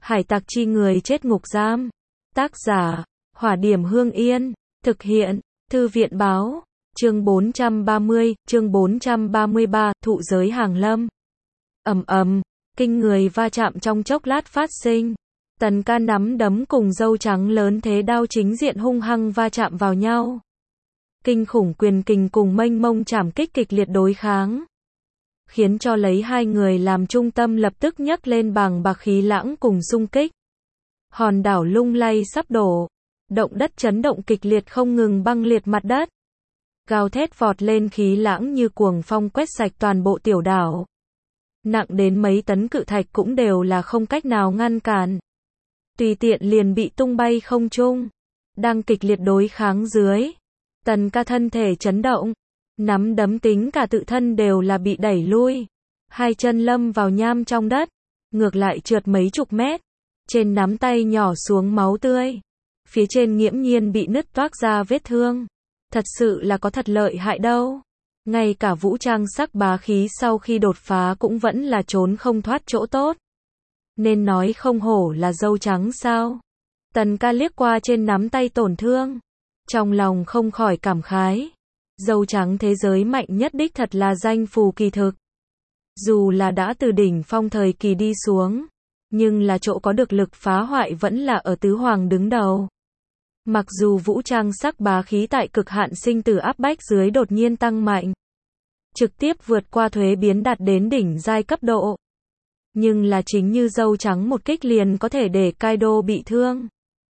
Hải tặc chi người chết ngục giam. Tác giả, Hỏa Điểm Hương Yên. Thực hiện, Thư viện báo. Chương 430, chương 433, thụ giới hàng lâm. Ầm ầm, kinh người va chạm trong chốc lát phát sinh. Tần Ca nắm đấm cùng dâu trắng lớn thế đao chính diện hung hăng va chạm vào nhau. Kinh khủng quyền kình cùng mênh mông trảm kích kịch liệt đối kháng, khiến cho lấy hai người làm trung tâm lập tức nhấc lên bàng bạc khí lãng cùng xung kích. Hòn đảo lung lay sắp đổ, động đất chấn động kịch liệt không ngừng băng liệt mặt đất. Gào thét vọt lên khí lãng như cuồng phong quét sạch toàn bộ tiểu đảo. Nặng đến mấy tấn cự thạch cũng đều là không cách nào ngăn cản, tùy tiện liền bị tung bay không trung. Đang kịch liệt đối kháng dưới, Tần Ca thân thể chấn động, nắm đấm tính cả tự thân đều là bị đẩy lui. Hai chân lâm vào nham trong đất, ngược lại trượt mấy chục mét. Trên nắm tay nhỏ xuống máu tươi, phía trên nghiễm nhiên bị nứt toác ra vết thương. Thật sự là có thật lợi hại đâu. Ngay cả vũ trang sắc bá khí sau khi đột phá cũng vẫn là trốn không thoát chỗ tốt. Nên nói không hổ là dâu trắng sao. Tần Ca liếc qua trên nắm tay tổn thương, trong lòng không khỏi cảm khái. Dâu trắng thế giới mạnh nhất đích thật là danh phù kỳ thực. Dù là đã từ đỉnh phong thời kỳ đi xuống, nhưng là chỗ có được lực phá hoại vẫn là ở tứ hoàng đứng đầu. Mặc dù vũ trang sắc bá khí tại cực hạn sinh tử áp bách dưới đột nhiên tăng mạnh, trực tiếp vượt qua thuế biến đạt đến đỉnh giai cấp độ, nhưng là chính như dâu trắng một kích liền có thể để Kaido bị thương.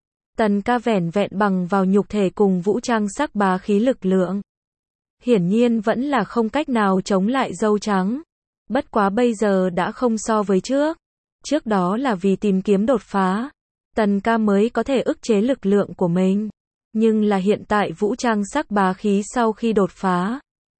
Tần Ca vẻn vẹn bằng vào nhục thể cùng vũ trang sắc bá khí lực lượng, hiển nhiên vẫn là không cách nào chống lại dâu trắng. Bất quá bây giờ đã không so với trước. Trước đó là vì tìm kiếm đột phá, Tần Ca mới có thể ức chế lực lượng của mình. Nhưng là hiện tại vũ trang sắc bá khí sau khi đột phá,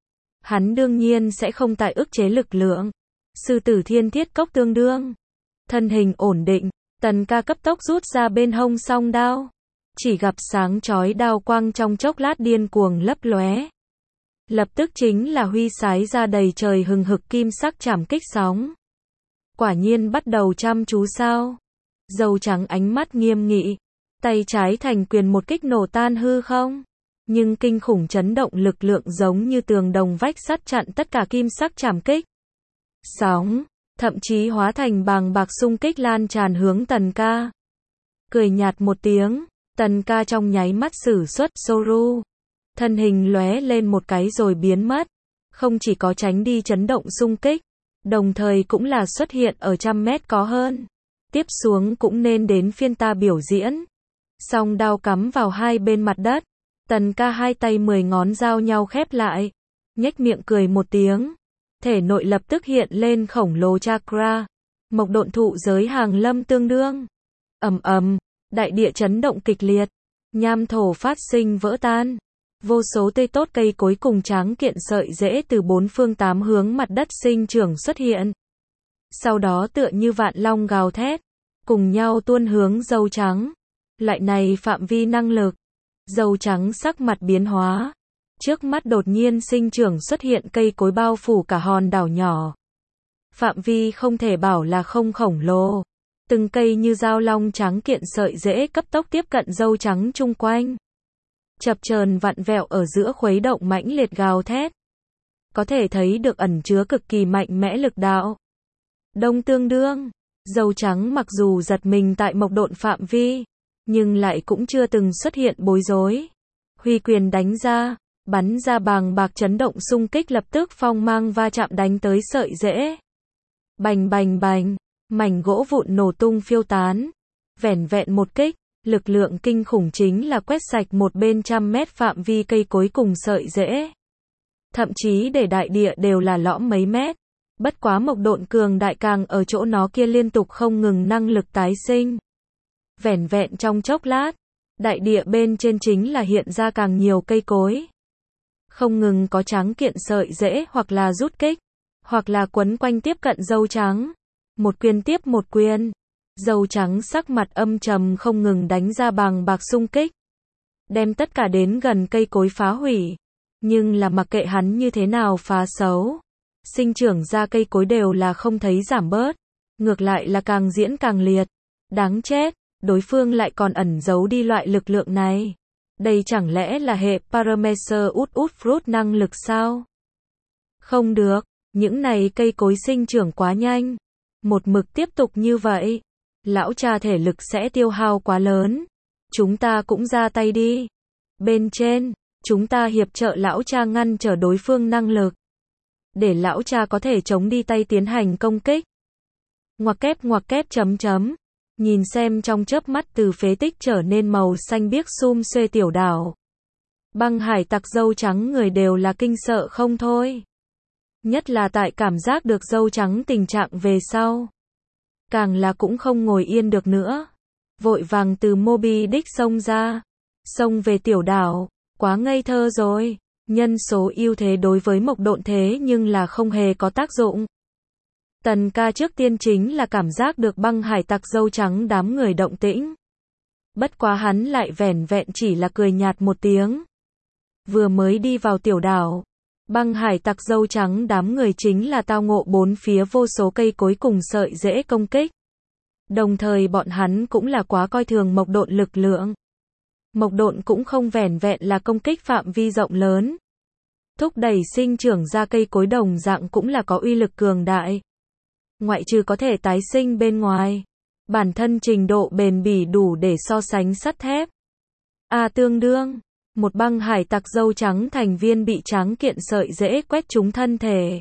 hắn đương nhiên sẽ không tại ức chế lực lượng. Sư tử thiên thiết cốc tương đương. Thân hình ổn định, Tần Ca cấp tốc rút ra bên hông song đao. Chỉ gặp sáng chói đao quang trong chốc lát điên cuồng lấp lóe. Lập tức chính là huy sái ra đầy trời hừng hực kim sắc trảm kích sóng. Quả nhiên bắt đầu chăm chú sao? Dâu trắng ánh mắt nghiêm nghị, tay trái thành quyền một kích nổ tan hư không. Nhưng kinh khủng chấn động lực lượng giống như tường đồng vách sắt chặn tất cả kim sắc trảm kích. Sóng, thậm chí hóa thành bàng bạc xung kích lan tràn hướng Tần Ca. Cười nhạt một tiếng, Tần Ca trong nháy mắt sử xuất Soru. Thân hình lóe lên một cái rồi biến mất. Không chỉ có tránh đi chấn động xung kích, đồng thời cũng là xuất hiện ở 100 mét có hơn. Tiếp xuống cũng nên đến phiên ta biểu diễn. Song đao cắm vào hai bên mặt đất. Tần Ca hai tay 10 ngón giao nhau khép lại, nhếch miệng cười một tiếng. Thể nội lập tức hiện lên khổng lồ chakra. Mộc độn thụ giới hàng lâm tương đương. Ầm ầm, đại địa chấn động kịch liệt. Nham thổ phát sinh vỡ tan. Vô số tươi tốt cây cối cùng tráng kiện sợi rễ từ bốn phương tám hướng mặt đất sinh trưởng xuất hiện. Sau đó tựa như vạn long gào thét, cùng nhau tuôn hướng dâu trắng. Lại này phạm vi năng lực. Dâu trắng sắc mặt biến hóa. Trước mắt đột nhiên sinh trưởng xuất hiện cây cối bao phủ cả hòn đảo nhỏ. Phạm vi không thể bảo là không khổng lồ. Từng cây như dao long trắng kiện sợi rễ cấp tốc tiếp cận dâu trắng chung quanh. Chập chờn vặn vẹo ở giữa khuấy động mãnh liệt gào thét. Có thể thấy được ẩn chứa cực kỳ mạnh mẽ lực đạo. Đông tương đương, dâu trắng mặc dù giật mình tại mộc độn phạm vi, nhưng lại cũng chưa từng xuất hiện bối rối. Huy quyền đánh ra, bắn ra bàng bạc chấn động xung kích lập tức phong mang va chạm đánh tới sợi rễ. Bành bành bành, mảnh gỗ vụn nổ tung phiêu tán. Vẻn vẹn một kích, lực lượng kinh khủng chính là quét sạch một bên 100 mét phạm vi cây cối cùng sợi rễ. Thậm chí để đại địa đều là lõm mấy mét. Bất quá mộc độn cường đại càng ở chỗ nó kia liên tục không ngừng năng lực tái sinh. Vẻn vẹn trong chốc lát, đại địa bên trên chính là hiện ra càng nhiều cây cối. Không ngừng có tráng kiện sợi rễ hoặc là rút kích, hoặc là quấn quanh tiếp cận dâu trắng. Một quyền tiếp một quyền. Dâu trắng sắc mặt âm trầm không ngừng đánh ra bàng bạc xung kích. Đem tất cả đến gần cây cối phá hủy. Nhưng là mặc kệ hắn như thế nào phá xấu, sinh trưởng ra cây cối đều là không thấy giảm bớt. Ngược lại là càng diễn càng liệt. Đáng chết, đối phương lại còn ẩn giấu đi loại lực lượng này. Đây chẳng lẽ là hệ Paramecer Fruit năng lực sao? Không được, những này cây cối sinh trưởng quá nhanh. Một mực tiếp tục như vậy, lão cha thể lực sẽ tiêu hao quá lớn. Chúng ta cũng ra tay đi. Bên trên, chúng ta hiệp trợ lão cha ngăn trở đối phương năng lực. Để lão cha có thể chống đi tay tiến hành công kích. Ngoặc kép chấm chấm. Nhìn xem trong chớp mắt từ phế tích trở nên màu xanh biếc sum xuê tiểu đảo. Băng hải tặc dâu trắng người đều là kinh sợ không thôi. Nhất là tại cảm giác được dâu trắng tình trạng về sau. Càng là cũng không ngồi yên được nữa. Vội vàng từ Moby Dick xông ra. Xông về tiểu đảo. Quá ngây thơ rồi. Nhân số ưu thế đối với Mộc Độn thế nhưng là không hề có tác dụng. Tần ca trước tiên chính là cảm giác được băng hải tặc dâu trắng đám người động tĩnh. Bất quá hắn lại vẻn vẹn chỉ là cười nhạt một tiếng. Vừa mới đi vào tiểu đảo, băng hải tặc dâu trắng đám người chính là tao ngộ bốn phía vô số cây cối cùng sợi rễ công kích. Đồng thời bọn hắn cũng là quá coi thường Mộc Độn lực lượng. Mộc Độn cũng không vẻn vẹn là công kích phạm vi rộng lớn. Thúc đẩy sinh trưởng ra cây cối đồng dạng cũng là có uy lực cường đại. Ngoại trừ có thể tái sinh bên ngoài, bản thân trình độ bền bỉ đủ để so sánh sắt thép. Tương đương, một băng hải tặc dâu trắng thành viên bị tráng kiện sợi rễ quét trúng thân thể.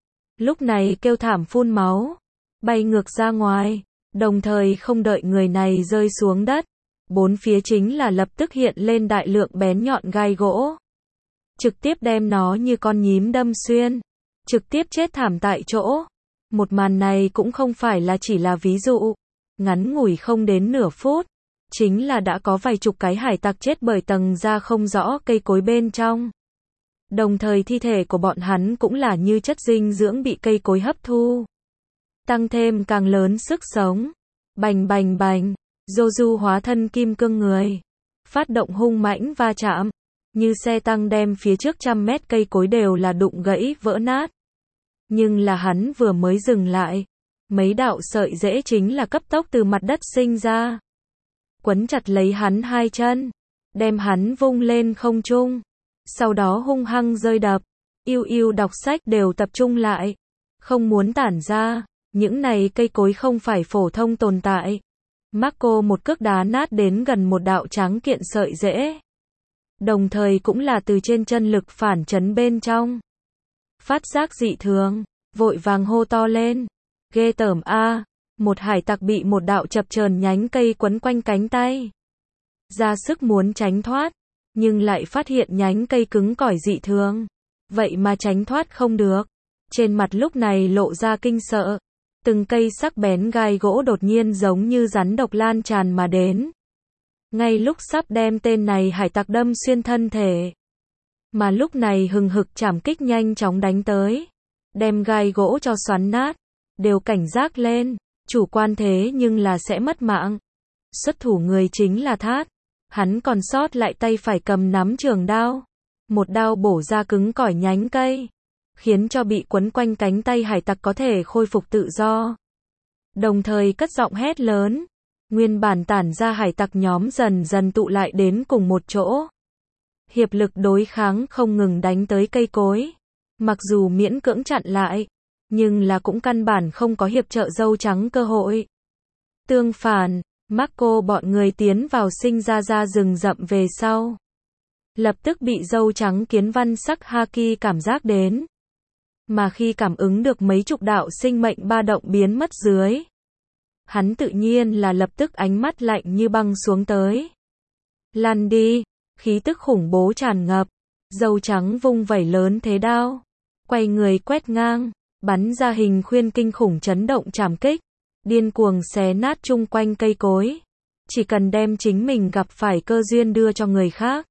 Lúc này kêu thảm phun máu, bay ngược ra ngoài, đồng thời không đợi người này rơi xuống đất. Bốn phía chính là lập tức hiện lên đại lượng bén nhọn gai gỗ. Trực tiếp đem nó như con nhím đâm xuyên. Trực tiếp chết thảm tại chỗ. Một màn này cũng không phải là chỉ là ví dụ. Ngắn ngủi không đến nửa phút. Chính là đã có vài chục cái hải tặc chết bởi tầng da không rõ cây cối bên trong. Đồng thời thi thể của bọn hắn cũng là như chất dinh dưỡng bị cây cối hấp thu. Tăng thêm càng lớn sức sống. Bành bành bành. Joju hóa thân kim cương người. Phát động hung mãnh va chạm. Như xe tăng đem phía trước 100 mét cây cối đều là đụng gãy vỡ nát. Nhưng là hắn vừa mới dừng lại. Mấy đạo sợi rễ chính là cấp tốc từ mặt đất sinh ra. Quấn chặt lấy hắn hai chân. Đem hắn vung lên không trung. Sau đó hung hăng rơi đập. Yêu đọc sách đều tập trung lại. Không muốn tản ra. Những này cây cối không phải phổ thông tồn tại. Marco một cước đá nát đến gần một đạo tráng kiện sợi rễ. Đồng thời cũng là từ trên chân lực phản chấn bên trong. Phát giác dị thường, vội vàng hô to lên. Ghê tởm a, một hải tặc bị một đạo chập chờn nhánh cây quấn quanh cánh tay. Ra sức muốn tránh thoát, nhưng lại phát hiện nhánh cây cứng cỏi dị thường. Vậy mà tránh thoát không được. Trên mặt lúc này lộ ra kinh sợ. Từng cây sắc bén gai gỗ đột nhiên giống như rắn độc lan tràn mà đến. Ngay lúc sắp đem tên này hải tặc đâm xuyên thân thể. Mà lúc này hừng hực trảm kích nhanh chóng đánh tới. Đem gai gỗ cho xoắn nát. Đều cảnh giác lên. Chủ quan thế nhưng là sẽ mất mạng. Xuất thủ người chính là Thát. Hắn còn sót lại tay phải cầm nắm trường đao. Một đao bổ ra cứng cỏi nhánh cây. Khiến cho bị quấn quanh cánh tay hải tặc có thể khôi phục tự do. Đồng thời cất giọng hét lớn. Nguyên bản tản ra hải tặc nhóm dần dần tụ lại đến cùng một chỗ. Hiệp lực đối kháng không ngừng đánh tới cây cối. Mặc dù miễn cưỡng chặn lại, nhưng là cũng căn bản không có hiệp trợ dâu trắng cơ hội. Tương phản, Marco bọn người tiến vào sinh ra rừng rậm về sau. Lập tức bị dâu trắng kiến văn sắc Haki cảm giác đến. Mà khi cảm ứng được mấy chục đạo sinh mệnh ba động biến mất dưới. Hắn tự nhiên là lập tức ánh mắt lạnh như băng xuống tới. Lăn đi, khí tức khủng bố tràn ngập. Dâu trắng vung vẩy lớn thế đao. Quay người quét ngang, bắn ra hình khuyên kinh khủng chấn động trảm kích. Điên cuồng xé nát chung quanh cây cối. Chỉ cần đem chính mình gặp phải cơ duyên đưa cho người khác.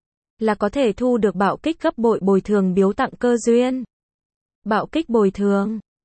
Là có thể thu được bạo kích gấp bội bồi thường biếu tặng cơ duyên. Bạo kích bồi thường,